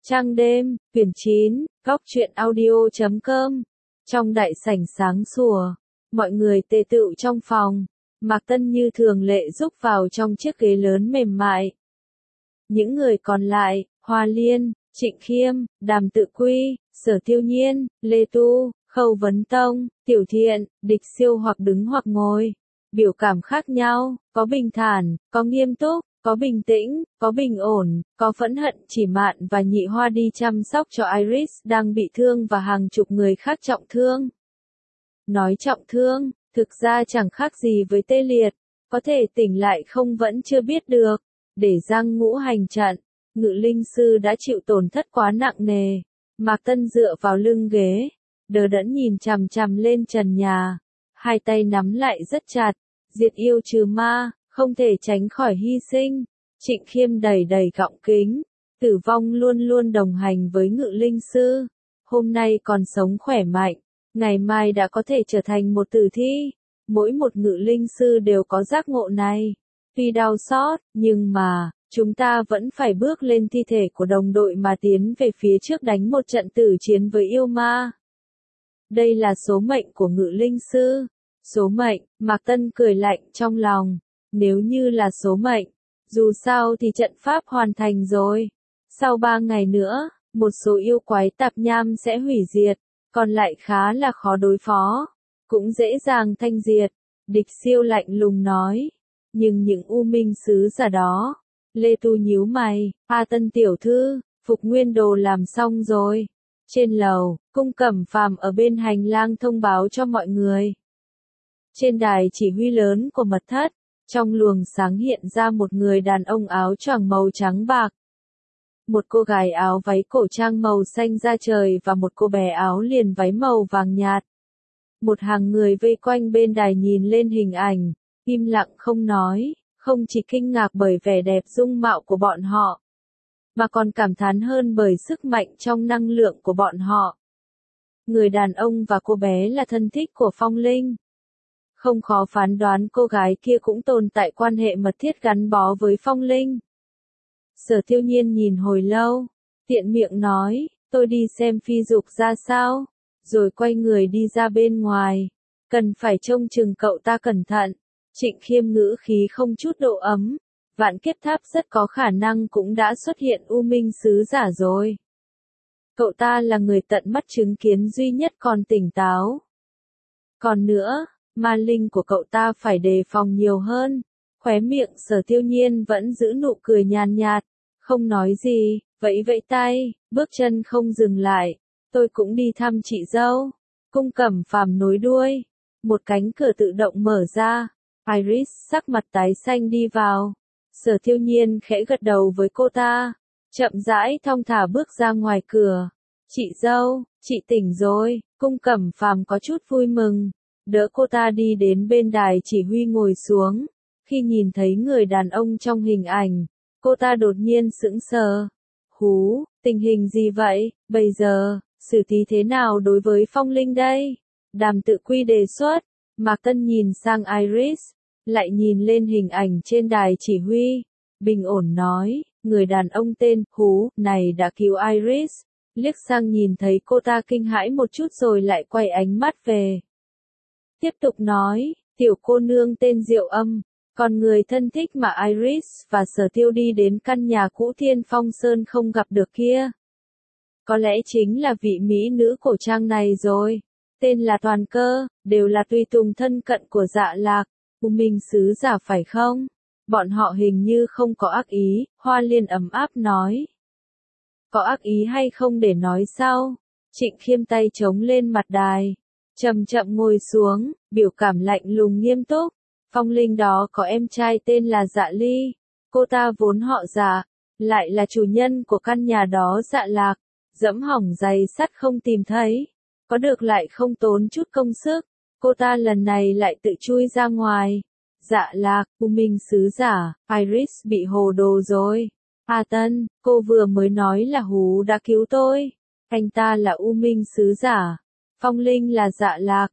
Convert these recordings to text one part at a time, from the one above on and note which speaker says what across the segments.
Speaker 1: Trăng đêm, quyển 9, góc truyện audio.com. Trong đại sảnh sáng sủa, mọi người tề tựu trong phòng. Mạc Tân như thường lệ rúc vào trong chiếc ghế lớn mềm mại. Những người còn lại, Hoa Liên, Trịnh Khiêm, Đàm Tự Quy, Sở Tiêu Nhiên, Lê Tu, Khâu Vấn Tông, Tiểu Thiện, Địch Siêu hoặc đứng hoặc ngồi. Biểu cảm khác nhau, có bình thản, có nghiêm túc, có bình tĩnh, có bình ổn, có phẫn hận. Chỉ Mạn và Nhị Hoa đi chăm sóc cho Iris đang bị thương và hàng chục người khác trọng thương. Nói trọng thương, thực ra chẳng khác gì với tê liệt, có thể tỉnh lại không vẫn chưa biết được. Để Giang Ngũ hành trận, Ngự Linh Sư đã chịu tổn thất quá nặng nề. Mạc Tân dựa vào lưng ghế, đờ đẫn nhìn chằm chằm lên trần nhà, hai tay nắm lại rất chặt. Diệt yêu trừ ma, không thể tránh khỏi hy sinh. Trịnh Khiêm đầy đầy gọng kính, tử vong luôn luôn đồng hành với Ngự Linh Sư. Hôm nay còn sống khỏe mạnh, ngày mai đã có thể trở thành một tử thi. Mỗi một Ngự Linh Sư đều có giác ngộ này. Tuy đau xót, nhưng mà, chúng ta vẫn phải bước lên thi thể của đồng đội mà tiến về phía trước đánh một trận tử chiến với yêu ma. Đây là số mệnh của Ngự Linh Sư. Số mệnh, Mạc Tân cười lạnh trong lòng. Nếu như là số mệnh, dù sao thì trận pháp hoàn thành rồi. Sau 3 ngày nữa, một số yêu quái tạp nham sẽ hủy diệt, còn lại khá là khó đối phó, cũng dễ dàng thanh diệt. Địch Siêu lạnh lùng nói. Nhưng những U Minh sứ giả đó, Lê Tu nhíu mày, A Tân tiểu thư, Phục Nguyên Đồ làm xong rồi. Trên lầu, Cung Cẩm Phàm ở bên hành lang thông báo cho mọi người. Trên đài chỉ huy lớn của mật thất, trong luồng sáng hiện ra một người đàn ông áo choàng màu trắng bạc. Một cô gái áo váy cổ trang màu xanh da trời và một cô bé áo liền váy màu vàng nhạt. Một hàng người vây quanh bên đài nhìn lên hình ảnh, im lặng không nói, không chỉ kinh ngạc bởi vẻ đẹp dung mạo của bọn họ, mà còn cảm thán hơn bởi sức mạnh trong năng lượng của bọn họ. Người đàn ông và cô bé là thân thích của Phong Linh. Không khó phán đoán cô gái kia cũng tồn tại quan hệ mật thiết gắn bó với Phong Linh. Sở Tiêu Nhiên nhìn hồi lâu, tiện miệng nói, tôi đi xem Phi Dục ra sao, rồi quay người đi ra bên ngoài. Cần phải trông chừng cậu ta cẩn thận. Trịnh Khiêm ngữ khí không chút độ ấm. Vạn Kiếp Tháp rất có khả năng cũng đã xuất hiện U Minh sứ giả rồi. Cậu ta là người tận mắt chứng kiến duy nhất còn tỉnh táo. Còn nữa, ma linh của cậu ta phải đề phòng nhiều hơn. Khóe miệng Sở Tiêu Nhiên vẫn giữ nụ cười nhàn nhạt, không nói gì, vẫy vẫy tay, bước chân không dừng lại. Tôi cũng đi thăm chị dâu. Cung Cẩm Phàm nối đuôi. Một cánh cửa tự động mở ra. Iris sắc mặt tái xanh đi vào. Sở Tiêu Nhiên khẽ gật đầu với cô ta, chậm rãi thong thả bước ra ngoài cửa. Chị dâu, chị tỉnh rồi. Cung Cẩm Phàm có chút vui mừng, đỡ cô ta đi đến bên đài chỉ huy ngồi xuống. Khi nhìn thấy người đàn ông trong hình ảnh, cô ta đột nhiên sững sờ. Hú, tình hình gì vậy, bây giờ, xử lý thế nào đối với Phong Linh đây? Đàm Tự Quy đề xuất. Mạc Tân nhìn sang Iris, lại nhìn lên hình ảnh trên đài chỉ huy, bình ổn nói, người đàn ông tên Hú này đã cứu Iris. Liếc sang nhìn thấy cô ta kinh hãi một chút rồi lại quay ánh mắt về. Tiếp tục nói, tiểu cô nương tên Diệu Âm, còn người thân thích mà Iris và Sở Tiêu đi đến căn nhà cũ Thiên Phong Sơn không gặp được kia. Có lẽ chính là vị mỹ nữ cổ trang này rồi. Tên là Toàn Cơ, đều là tùy tùng thân cận của Dạ Lạc, U Minh sứ giả phải không? Bọn họ hình như không có ác ý, Hoa Liên ấm áp nói. Có ác ý hay không để nói sau? Trịnh Khiêm tay chống lên mặt đài, chậm chậm ngồi xuống, biểu cảm lạnh lùng nghiêm túc. Phong Linh đó có em trai tên là Dạ Ly, cô ta vốn họ Dạ, lại là chủ nhân của căn nhà đó. Dạ Lạc, dẫm hỏng giày sắt không tìm thấy, có được lại không tốn chút công sức, cô ta lần này lại tự chui ra ngoài. Dạ Lạc, U Minh sứ giả, Iris bị hồ đồ rồi. A Tân, cô vừa mới nói là Hú đã cứu tôi. Anh ta là U Minh sứ giả. Phong Linh là Dạ Lạc.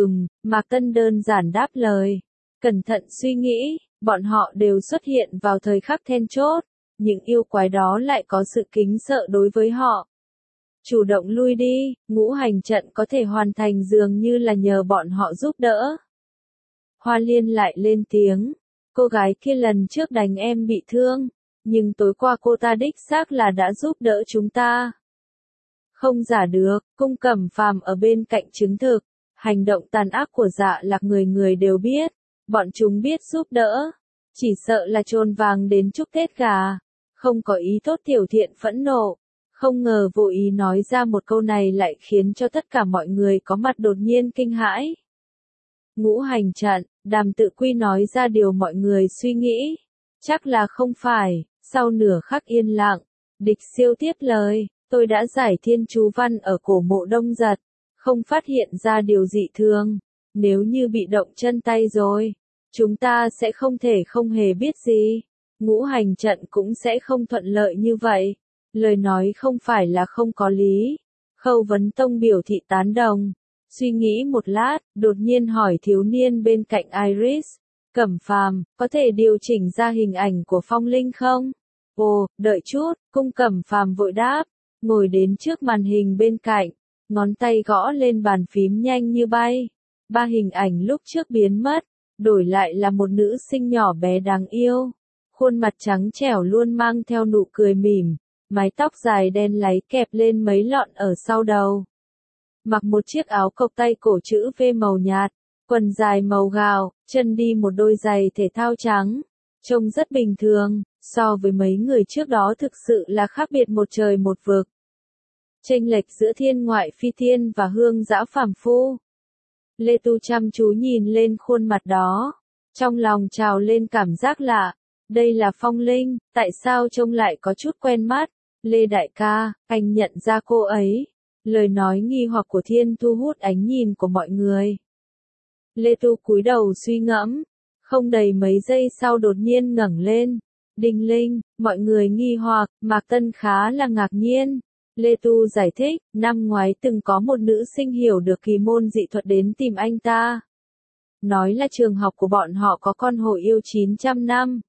Speaker 1: Mạc Tân đơn giản đáp lời. Cẩn thận suy nghĩ, bọn họ đều xuất hiện vào thời khắc then chốt. những yêu quái đó lại có sự kính sợ đối với họ. Chủ động lui đi, ngũ hành trận có thể hoàn thành dường như là nhờ bọn họ giúp đỡ. Hoa Liên lại lên tiếng, cô gái kia lần trước đánh em bị thương, nhưng tối qua cô ta đích xác là đã giúp đỡ chúng ta. Không giả được, Cung Cẩm Phàm ở bên cạnh chứng thực, hành động tàn ác của Dạ Lạc người người đều biết, bọn chúng biết giúp đỡ, chỉ sợ là chôn vàng đến chúc Tết gà, không có ý tốt. Tiểu Thiện phẫn nộ, không ngờ vô ý nói ra một câu này lại khiến cho tất cả mọi người có mặt đột nhiên kinh hãi. Ngũ hành trận, Đàm Tự Quy nói ra điều mọi người suy nghĩ, chắc là không phải. Sau nửa khắc yên lặng, Địch Siêu tiếp lời, tôi đã giải thiên chú văn ở cổ mộ Đông Giật, không phát hiện ra điều dị thường, nếu như bị động chân tay rồi, chúng ta sẽ không thể không hề biết gì, ngũ hành trận cũng sẽ không thuận lợi như vậy. Lời nói không phải là không có lý. Khâu Vấn Tông biểu thị tán đồng, suy nghĩ một lát, đột nhiên hỏi thiếu niên bên cạnh Iris, Cẩm Phàm, có thể điều chỉnh ra hình ảnh của phong linh không? Ồ, đợi chút, Cung Cẩm Phàm vội đáp, ngồi đến trước màn hình bên cạnh, ngón tay gõ lên bàn phím nhanh như bay. Ba hình ảnh lúc trước biến mất, đổi lại là một nữ sinh nhỏ bé đáng yêu, khuôn mặt trắng trẻo luôn mang theo nụ cười mỉm, mái tóc dài đen láy kẹp lên mấy lọn ở sau đầu. Mặc một chiếc áo cộc tay cổ chữ V màu nhạt, quần dài màu gạo, chân đi một đôi giày thể thao trắng, trông rất bình thường, so với mấy người trước đó thực sự là khác biệt một trời một vực. Chênh lệch giữa thiên ngoại phi thiên và hương dã phàm phu. Lê Tu chăm chú nhìn lên khuôn mặt đó, trong lòng trào lên cảm giác lạ, đây là Phong Linh, tại sao trông lại có chút quen mắt? Lê đại ca, anh nhận ra cô ấy. Lời nói nghi hoặc của Thiên thu hút ánh nhìn của mọi người. Lê Tu cúi đầu suy ngẫm, không đầy mấy giây sau đột nhiên ngẩng lên. Đinh Linh, mọi người nghi hoặc, Mạc Tân khá là ngạc nhiên. Lê Tu giải thích, năm ngoái từng có một nữ sinh hiểu được kỳ môn dị thuật đến tìm anh ta. Nói là trường học của bọn họ có con hổ yêu 900 năm.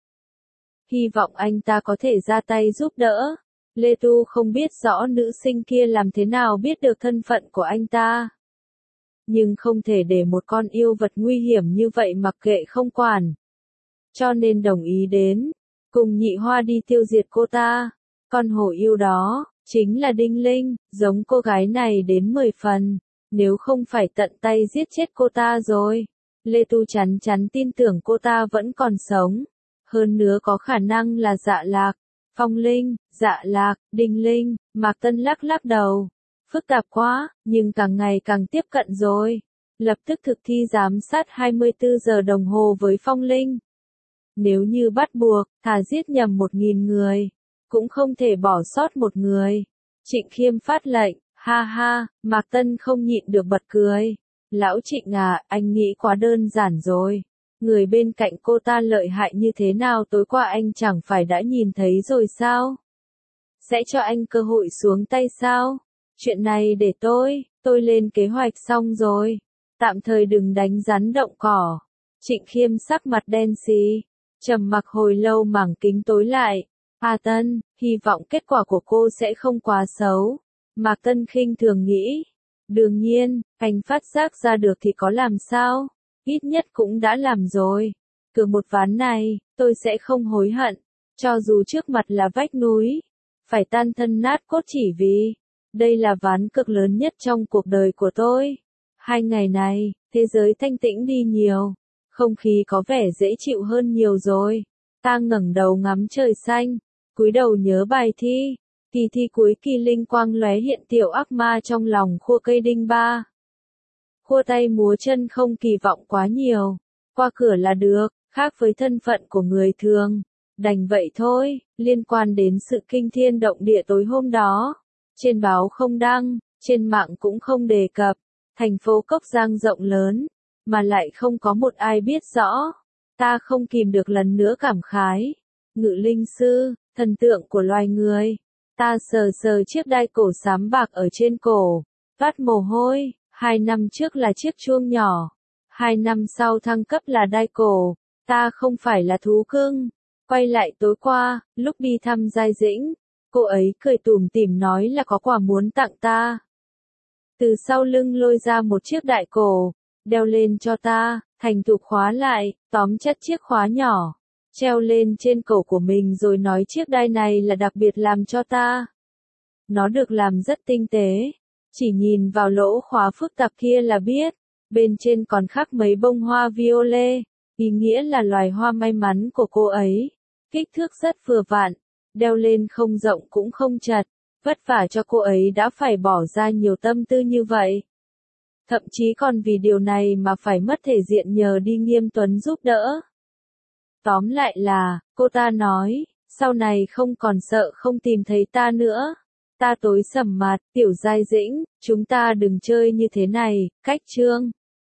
Speaker 1: Hy vọng anh ta có thể ra tay giúp đỡ. Lê Tu không biết rõ nữ sinh kia làm thế nào biết được thân phận của anh ta. Nhưng không thể để một con yêu vật nguy hiểm như vậy mặc kệ không quản. Cho nên đồng ý đến, cùng Nhị Hoa đi tiêu diệt cô ta. Con hổ yêu đó, chính là Đinh Linh, giống cô gái này đến 10 phần. Nếu không phải tận tay giết chết cô ta rồi. Lê Tu chắn chắn tin tưởng cô ta vẫn còn sống. Hơn nữa có khả năng là Dạ Lạc. Phong Linh, Dạ Lạc, Đinh Linh, Mạc Tân lắc lắc đầu. Phức tạp quá, nhưng càng ngày càng tiếp cận rồi. Lập tức thực thi giám sát 24 giờ đồng hồ với Phong Linh. Nếu như bắt buộc, thà giết nhầm 1000 người, cũng không thể bỏ sót một người. Trịnh Khiêm phát lệnh, ha ha, Mạc Tân không nhịn được bật cười. Lão Trịnh à, anh nghĩ quá đơn giản rồi. Người bên cạnh cô ta lợi hại như thế nào tối qua anh chẳng phải đã nhìn thấy rồi sao? Sẽ cho anh cơ hội xuống tay sao? Chuyện này để tôi lên kế hoạch xong rồi. Tạm thời đừng đánh rắn động cỏ. Trịnh Khiêm sắc mặt đen xì, trầm mặc hồi lâu mảng kính tối lại. A Tân, hy vọng kết quả của cô sẽ không quá xấu. Mạc Tân khinh thường nghĩ. Đương nhiên, anh phát giác ra được thì có làm sao? Ít nhất cũng đã làm rồi. Cược một ván này, tôi sẽ không hối hận. Cho dù trước mặt là vách núi, phải tan thân nát cốt chỉ vì đây là ván cược lớn nhất trong cuộc đời của tôi. 2 ngày này, thế giới thanh tĩnh đi nhiều. Không khí có vẻ dễ chịu hơn nhiều rồi. Ta ngẩng đầu ngắm trời xanh, cúi đầu nhớ bài thi. Kỳ thi cuối kỳ linh quang lóe hiện tiểu ác ma trong lòng khua cây đinh ba. Khua tay múa chân không kỳ vọng quá nhiều. Qua cửa là được, khác với thân phận của người thường. Đành vậy thôi, liên quan đến sự kinh thiên động địa tối hôm đó. Trên báo không đăng, trên mạng cũng không đề cập. Thành phố Cốc Giang rộng lớn, mà lại không có một ai biết rõ. Ta không kìm được lần nữa cảm khái. Ngự linh sư, thần tượng của loài người. Ta sờ sờ chiếc đai cổ xám bạc ở trên cổ, toát mồ hôi. 2 năm trước là chiếc chuông nhỏ, 2 năm sau thăng cấp là đai cổ. Ta không phải là thú cưng, Quay lại tối qua, lúc đi thăm Giai Dĩnh, cô ấy cười tủm tỉm nói là có quà muốn tặng ta. Từ sau lưng lôi ra một chiếc đại cổ, đeo lên cho ta, thành thục khóa lại, tóm chặt chiếc khóa nhỏ, treo lên trên cổ của mình rồi nói chiếc đai này là đặc biệt làm cho ta. Nó được làm rất tinh tế, chỉ nhìn vào lỗ khóa phức tạp kia là biết, bên trên còn khắc mấy bông hoa violet, ý nghĩa là loài hoa may mắn của cô ấy. Kích thước rất vừa vặn, đeo lên không rộng cũng không chật, vất vả cho cô ấy đã phải bỏ ra nhiều tâm tư như vậy. Thậm chí còn vì điều này mà phải mất thể diện nhờ đi Nghiêm Tuấn giúp đỡ. Tóm lại là, cô ta nói, sau này không còn sợ không tìm thấy ta nữa. Ta tối sầm mặt, Tiểu Giai Dĩnh, chúng ta đừng chơi như thế này, cách chương.